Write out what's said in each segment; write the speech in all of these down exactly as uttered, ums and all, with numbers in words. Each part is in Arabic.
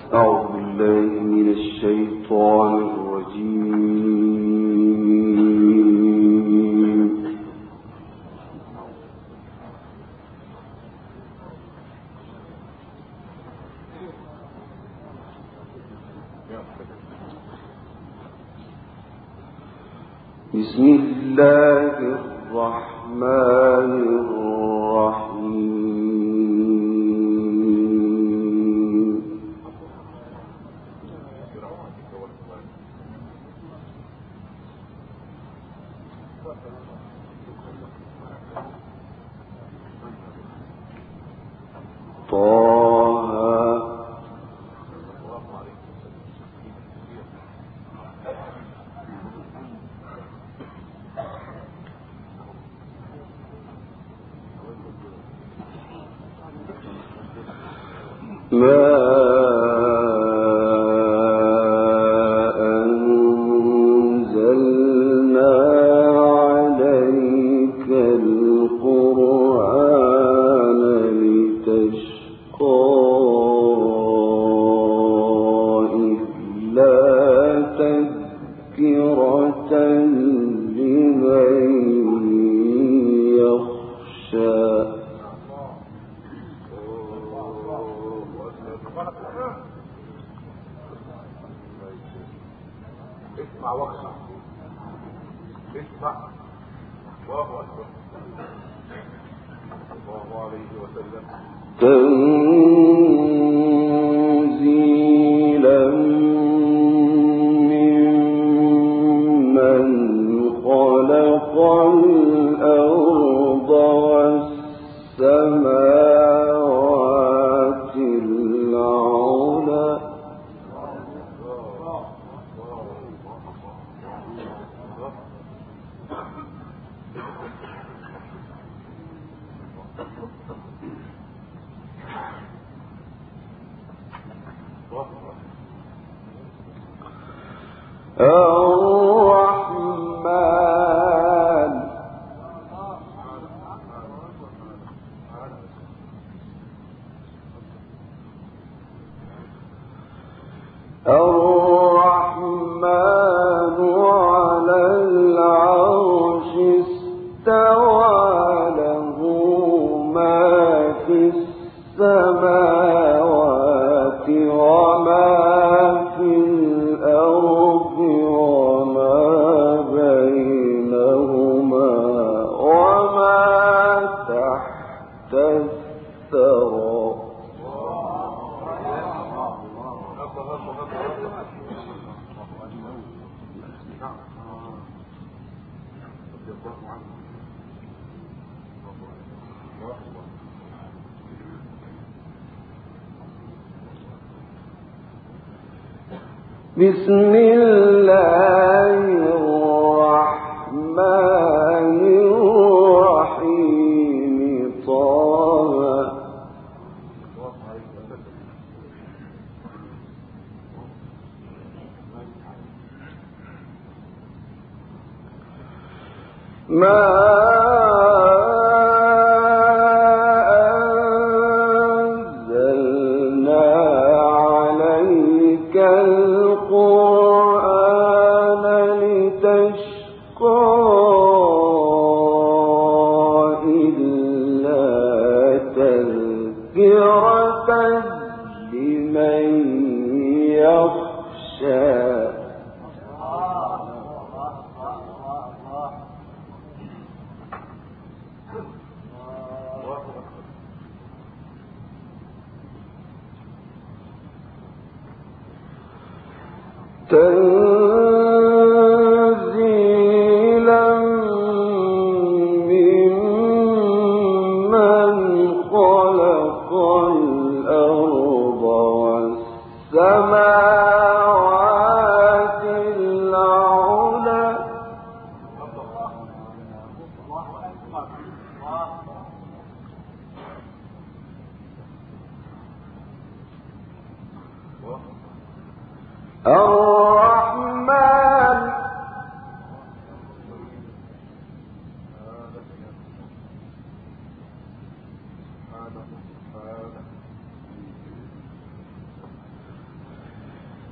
أعوذ بالله من الشيطان الرجيم. بسم الله الرحمن الرحيم. طه ما أنزلنا عليك القرآن لتشقى إلا تذكرة لمن يخشى. اسمع واخشع، اسمع الله اكبر الله عليه وسلم. تنزيلا ممن خلق الأرض والسماوات العلى. الرحمن الرحمن على العرش استوى له ما في السماوات وما في الأرض وما بينهما وما تحت الثرى. بسم الله الرحمن الرحيم. طه ما أنزلنا عليك القرآن لتشقى إلا تذكرة لمن يخشى. تنزيلا ممن خلق الأرض والسماوات العلى. الرحمن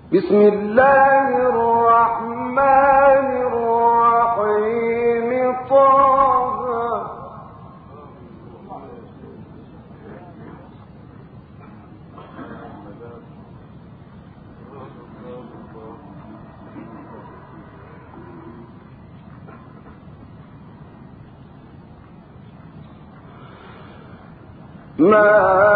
بسم الله الرحمن الرحيم طه ما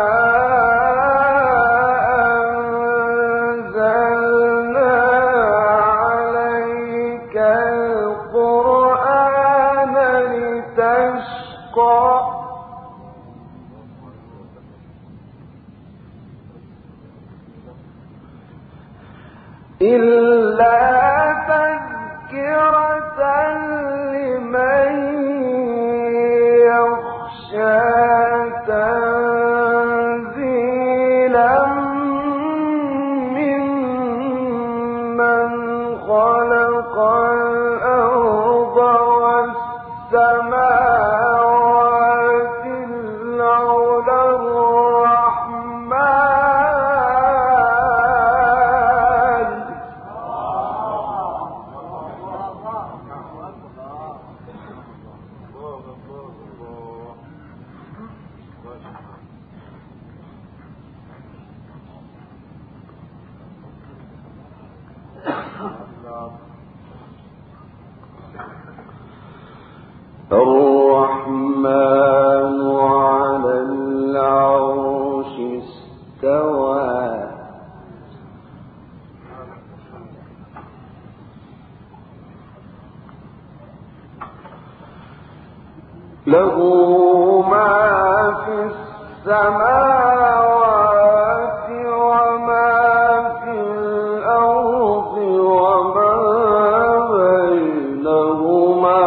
الرحمن على العرش استوى له ما في السماوات وما في الأرض وما بينهما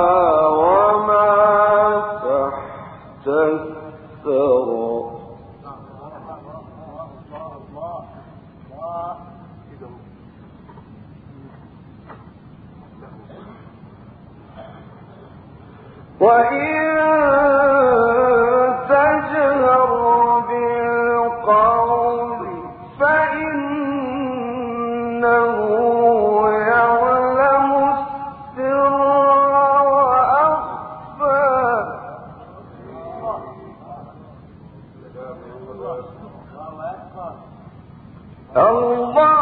وإن تجهر بالقول فإنه يعلم السر وأخفى الله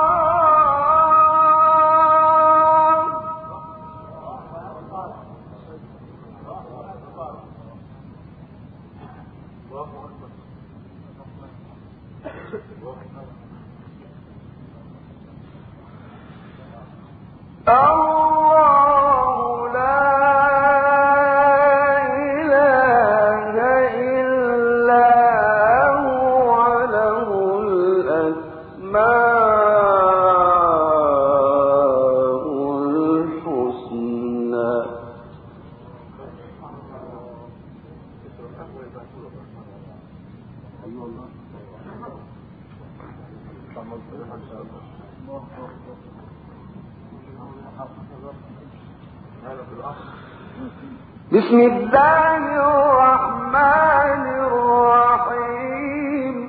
الله لا إله إلا هو له الأسماء الحسنى بسم الله الرحمن الرحيم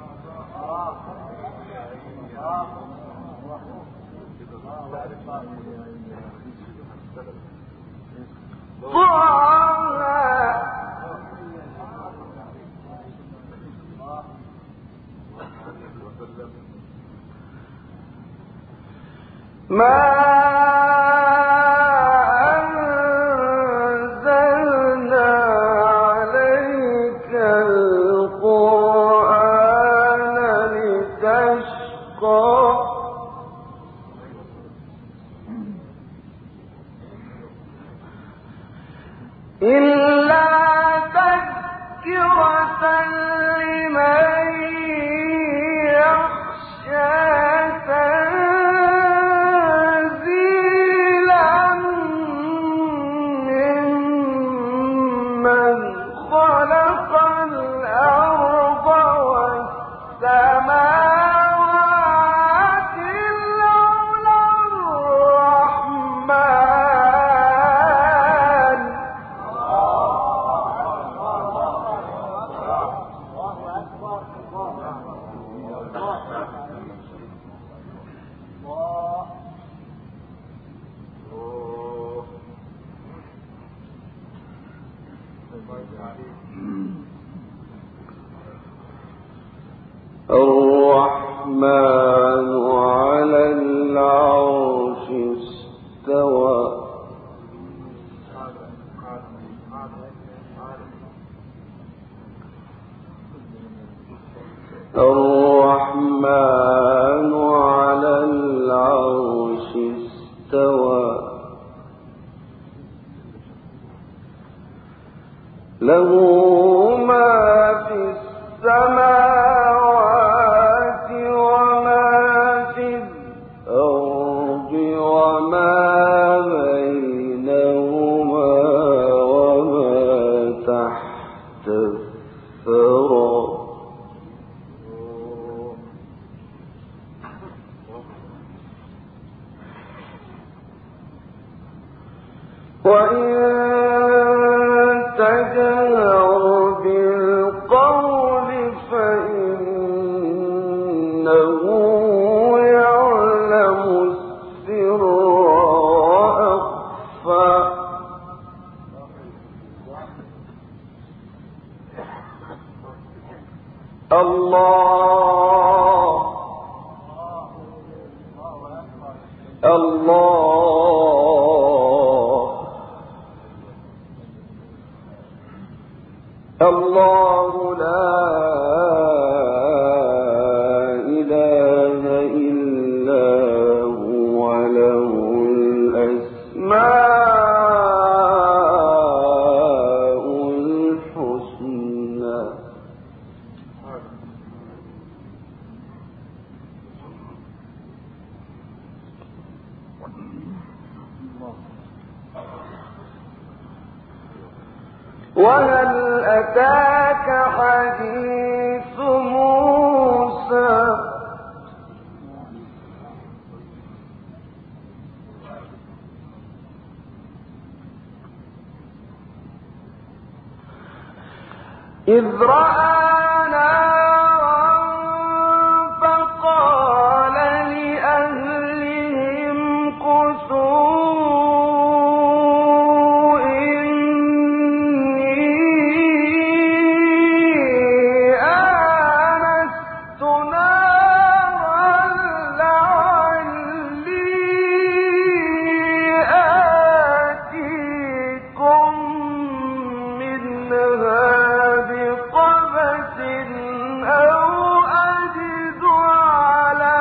ما إلا تذكرة لمن يخشى تنزيلا ممن خلق الأرض والسماوات العلى الرحمن الرحمن على العرش استوى الرحمن على العرش استوى له ما في السماوات وما في الأرض وما بينهما وما تحت الثرى وإن تجهر بالقول فإنه يعلم السر وأخفى الله الله الله لا إله إلا هو له الأسماء الحسنى وهل أتاك حديث موسى إذ رأى نارا فقال لأهلهم كثوا إني آنست نارا لعلي آتيكم منها بقبس أو أجد على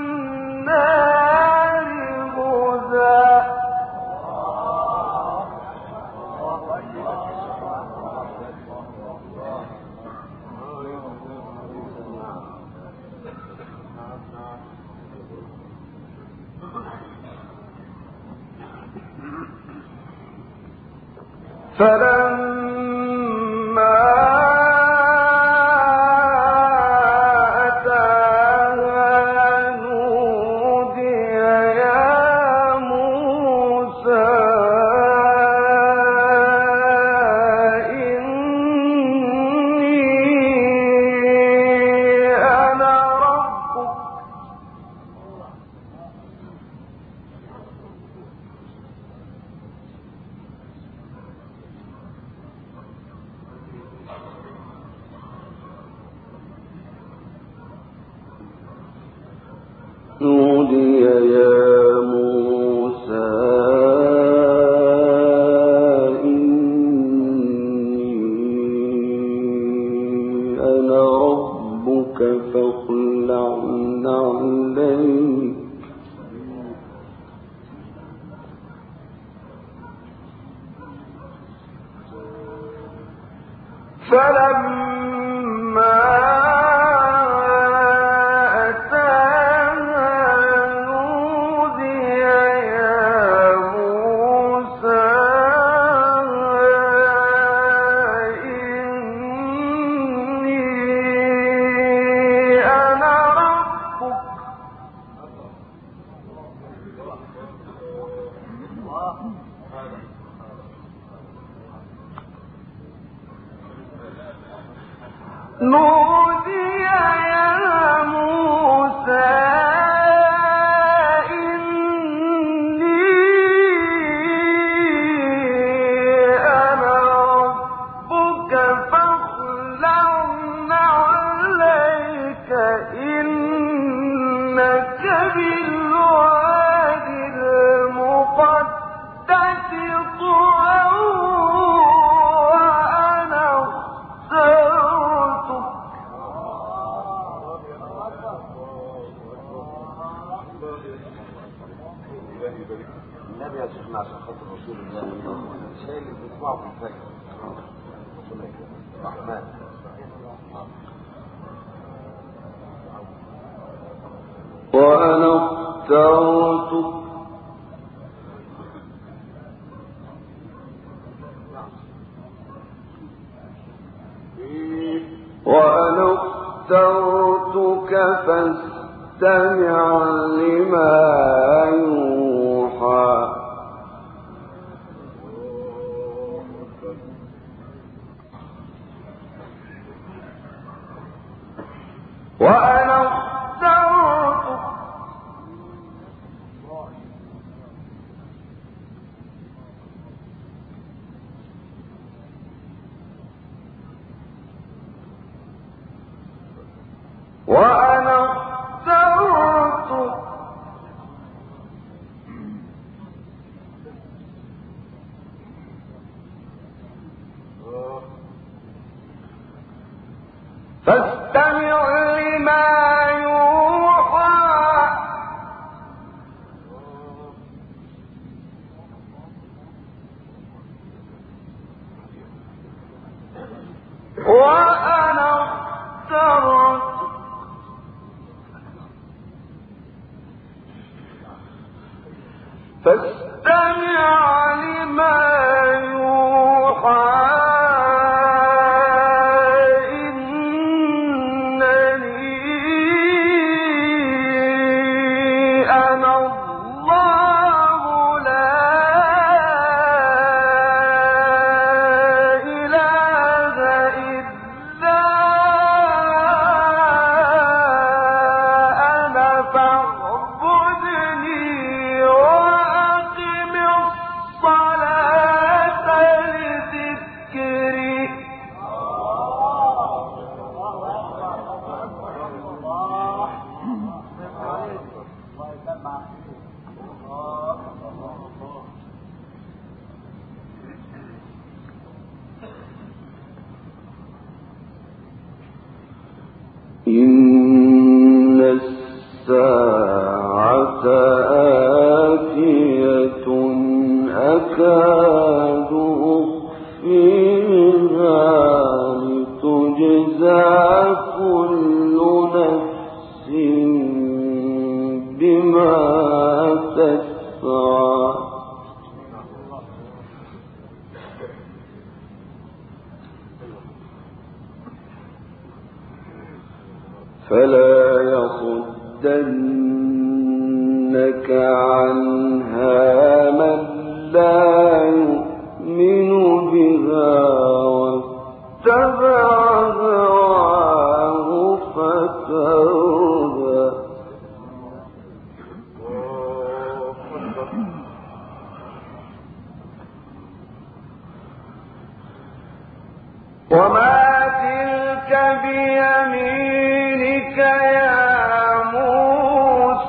النار هدى فلما أتاها نودي يا موسى إني أنا ربك نودي يا موسى إني أنا ربك فاخلع نعليك فلما نودي يا موسى إني أنا ربك فاخلع نعليك إني النبي يا شيخنا عشان خاطر رسول الله الشيء اللي بنسمعه في الفجر الرحمن وأنا اخترتك وأنا اخترتك فاستمع لما يوحى وأنا اخترتك وأنا اخترتك فاستمع لما يوحى وأنا اخترتك فاستمع لما يوحى إن الساعة آتية أكاد أخفيها لتجزى كل نفس بما تسعى فلا يصدنك عنها من لا يؤمن بها واتبع هواه فتردى وما تلك بيمينك يا موسى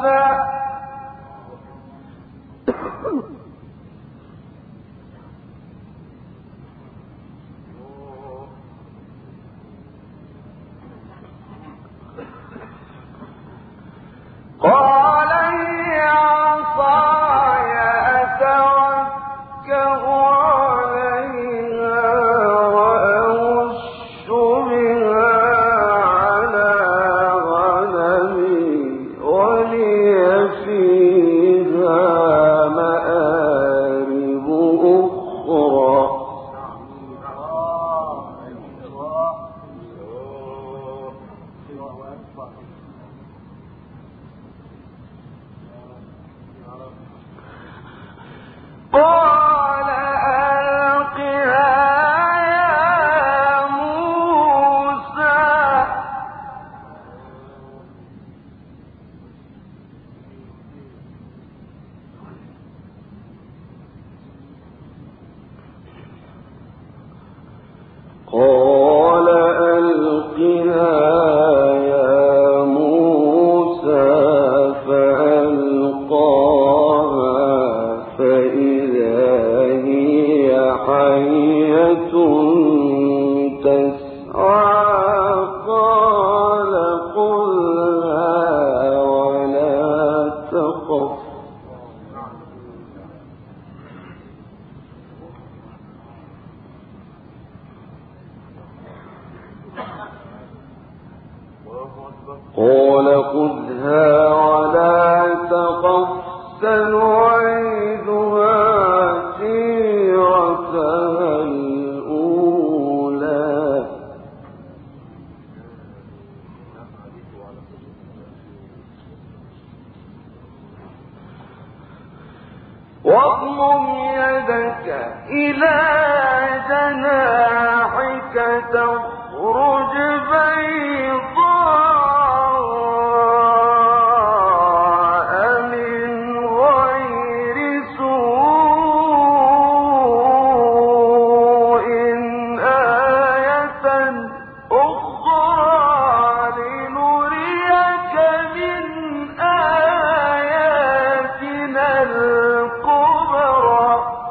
ولا تخف سنعيدها سيرتها الأولى واضمم يدك إلى جناحك تخرج بيضاء من غير سوء آية أخرى لنريك من آياتنا الكبرى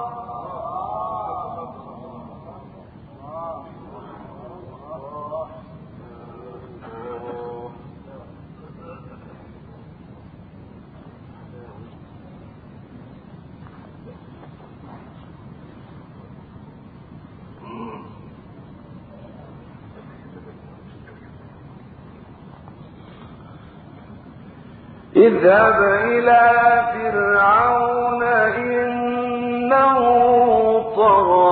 اذهب إلى فرعون إنه طغى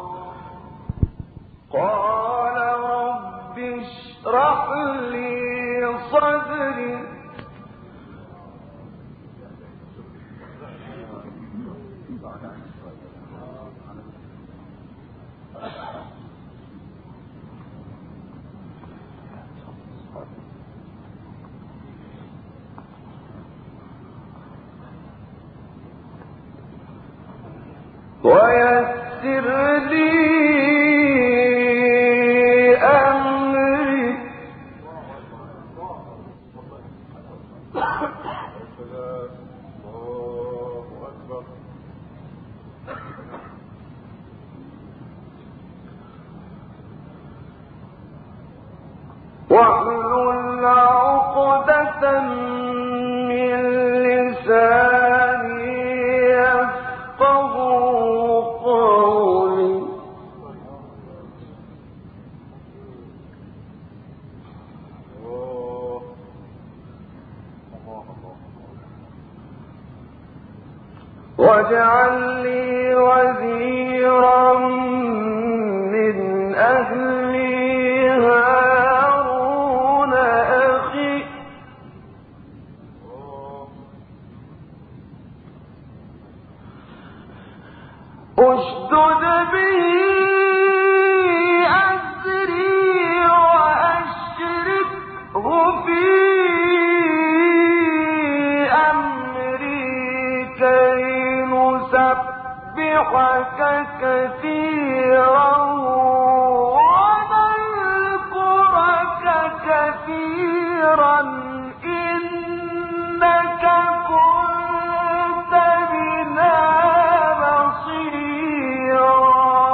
قال رب اشرح لي صدري ويسر لي أمري واحلل عقدة من لساني يفقه قولي واجعل لي وزيرا من أهلي هارون أخي اشدد به أزري وأشركه في أمري كي نسبحك كثيرا ونذكرك كثيرا إنك كنت بنا بصيرا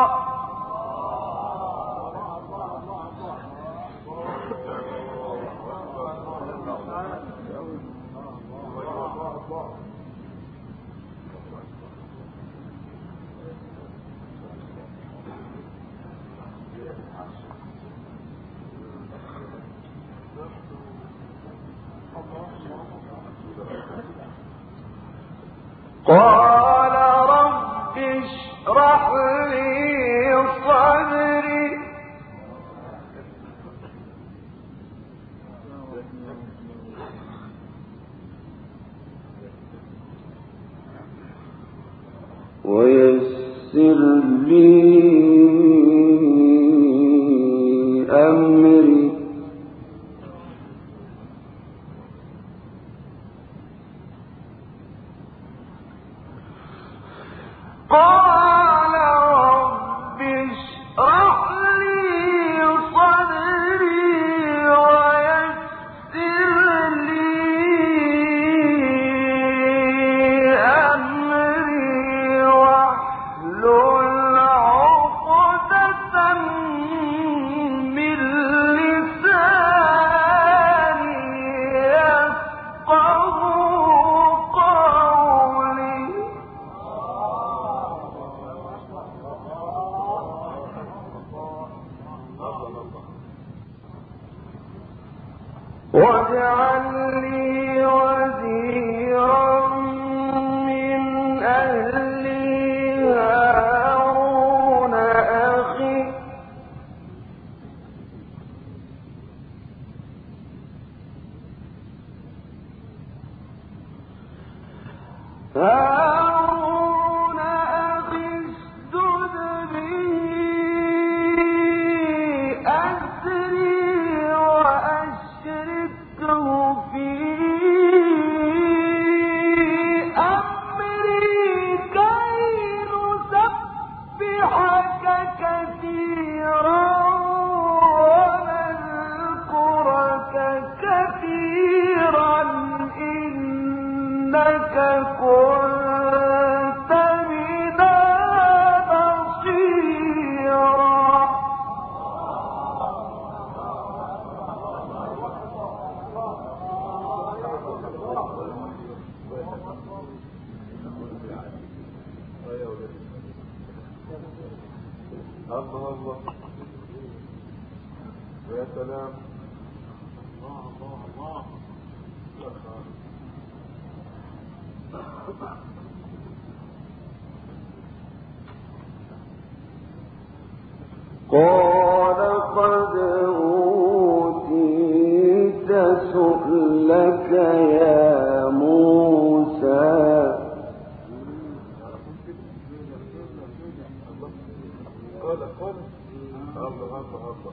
قال رب اشرح لي صدري ويسر لي أمري قال رب اشرح لي صدري ويسر لي أمري واحلل عقدة من لساني يفقه قولي هارون أخي اشدد به أزري وأشركه في أمري كي نسبحك كثيرا ونذكرك كثيرا إنك كنت بنا بصيرا. الله الله يا سلام. الله الله الله. قال قد أوتيت سؤلك يا موسى. قال قال الله الله الله.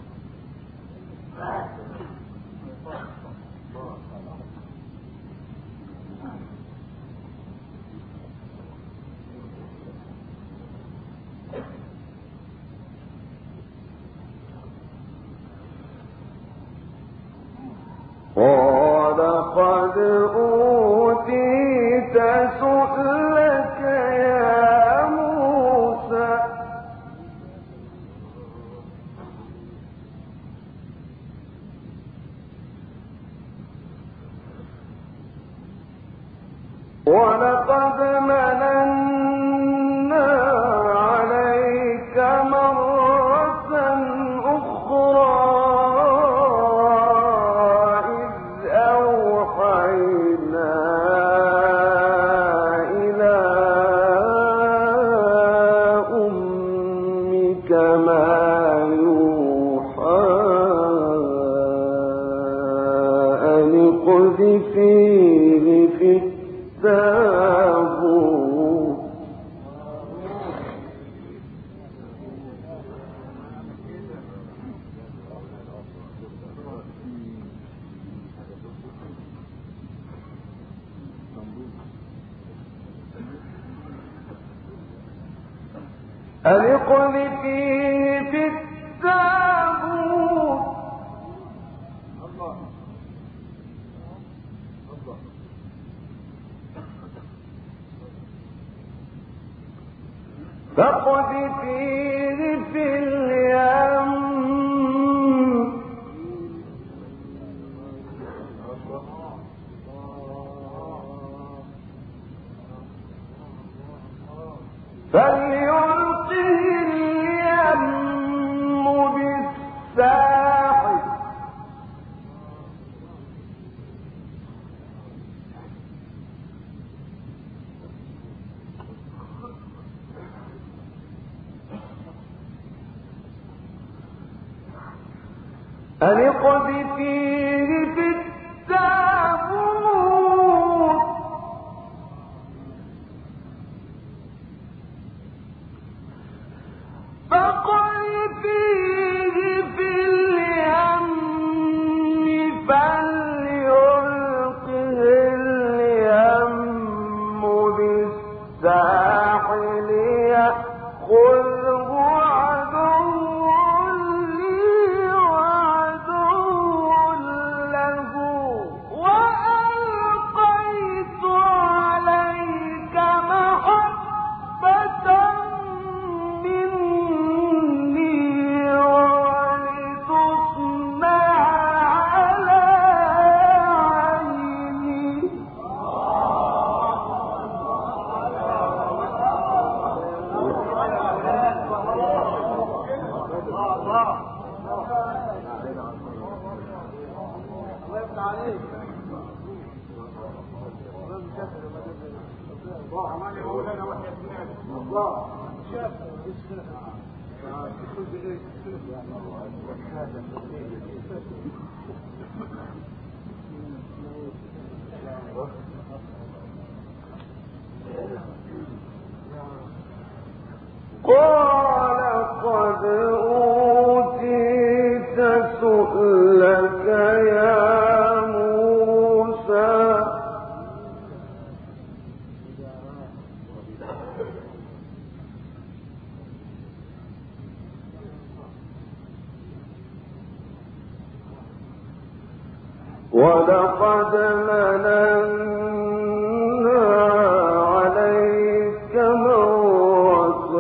قال قد أوتيت سؤلك يا موسى. ولقد مننا عليك مرة أخرى فيه في التابوت. أن اقذفيه في التابوت. فاقذفيه في اليم فليلقه اليم بالساحل. أن اقذفيه في التابوت فاقذفيه في اليم فليلقه اليم بالساحل يأخذه قال قد أوتيت سؤلك يا موسى ولقد مننا عليك مرة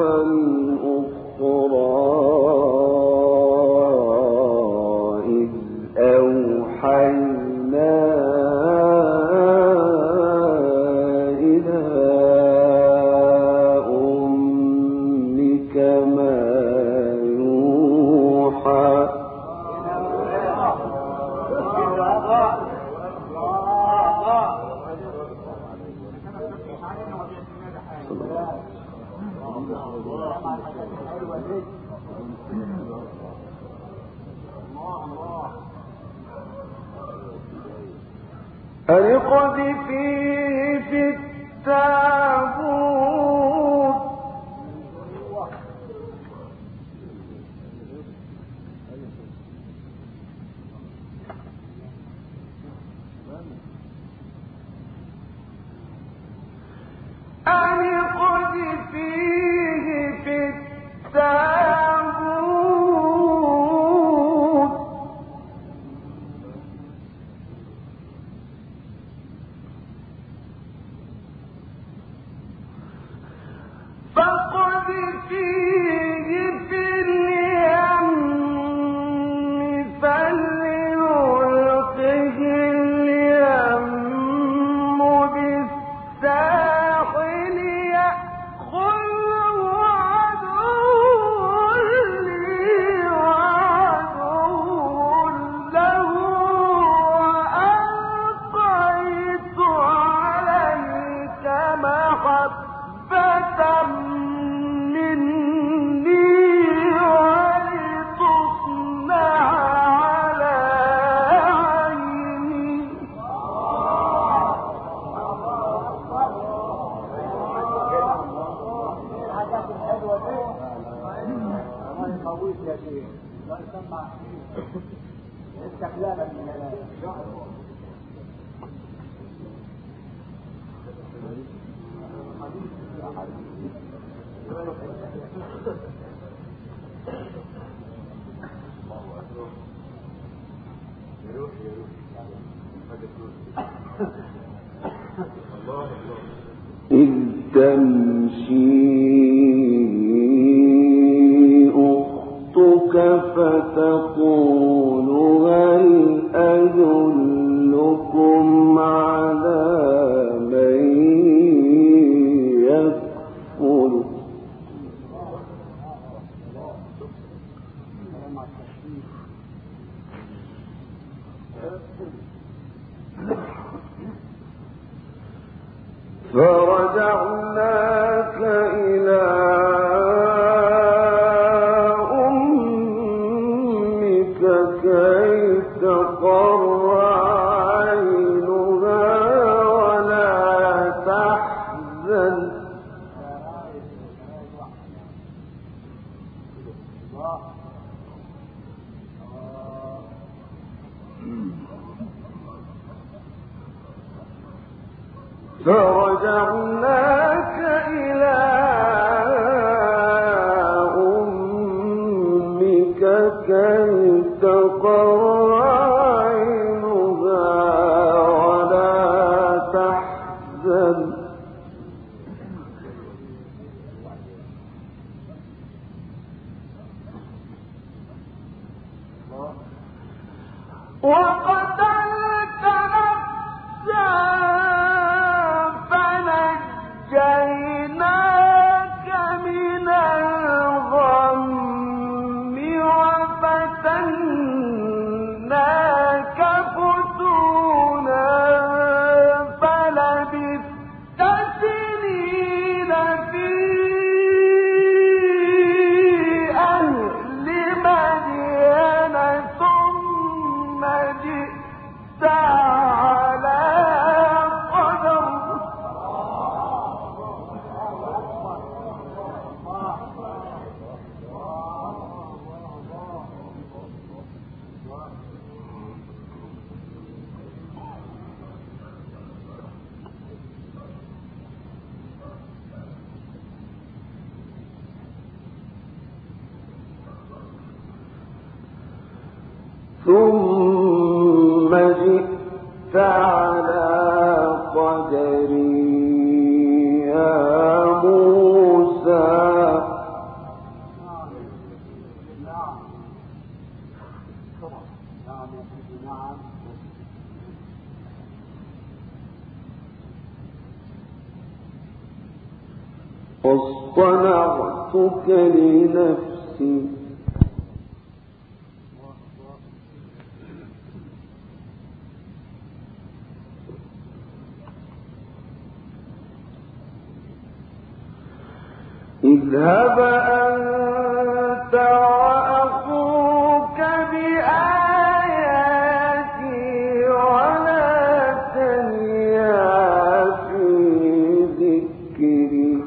أخرى إذ أوحينا إلى أمك ما يوحى أن اقذفيه في التابوت أن اقذفيه في التابوت فاقذفيه في اليم فليلقه اليم بالساحل يأخذه عدو لي وعدو له وألقيت عليك محبة مني ولتصنع على عيني إذ تمشي أختك فتقول هل أدلكم على من يكفل فرجعناك إلى أمك كي تقر عينها ولا تحزن فرجعناك إلى أمك كي تقر عينها ولا تحزن وقتلت نفسا فنجيناك من الغم وفتناك فتونا فلبثت ثم جئت على قدري يا موسى واصطنعتك لنفسي اذهب أنت وأخوك بآياتي ولا تنيا في ذكري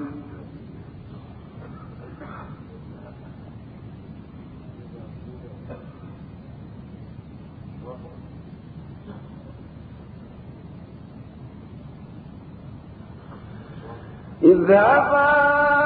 اذهبا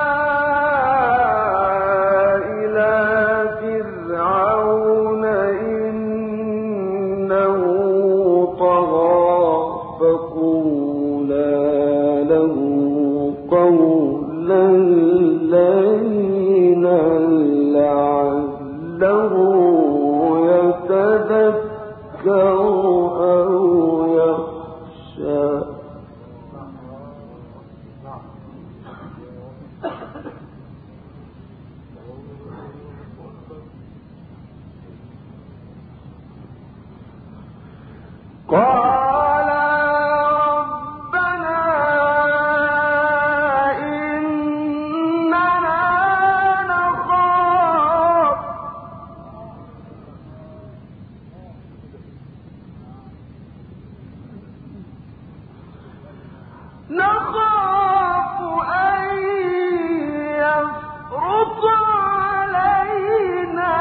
قال ربنا إننا نخاف نخاف أن يفرط علينا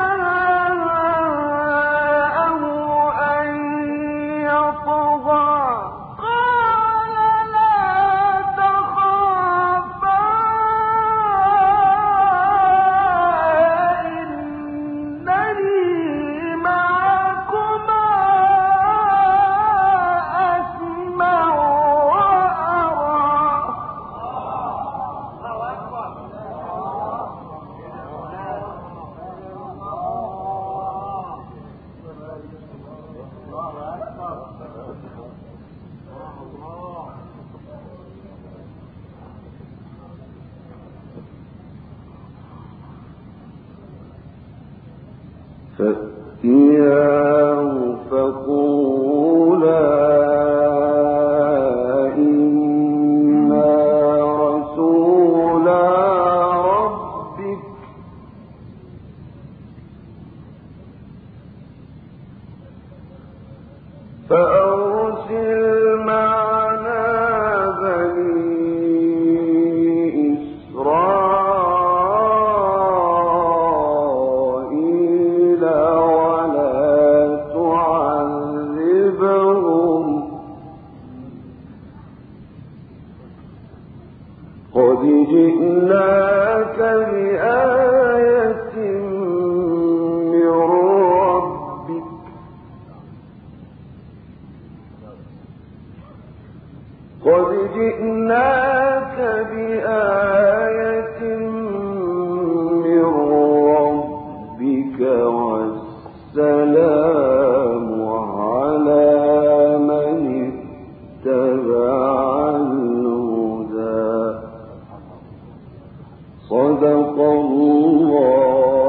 فأتياه فقولا إنا رسولا ربك فأرسل معنا بني إسرائيل ولا تعذبهم قد جئناك بآية من ربك قد جئناك بآية من ربك والسلام على من اتبع الهدى صدق الله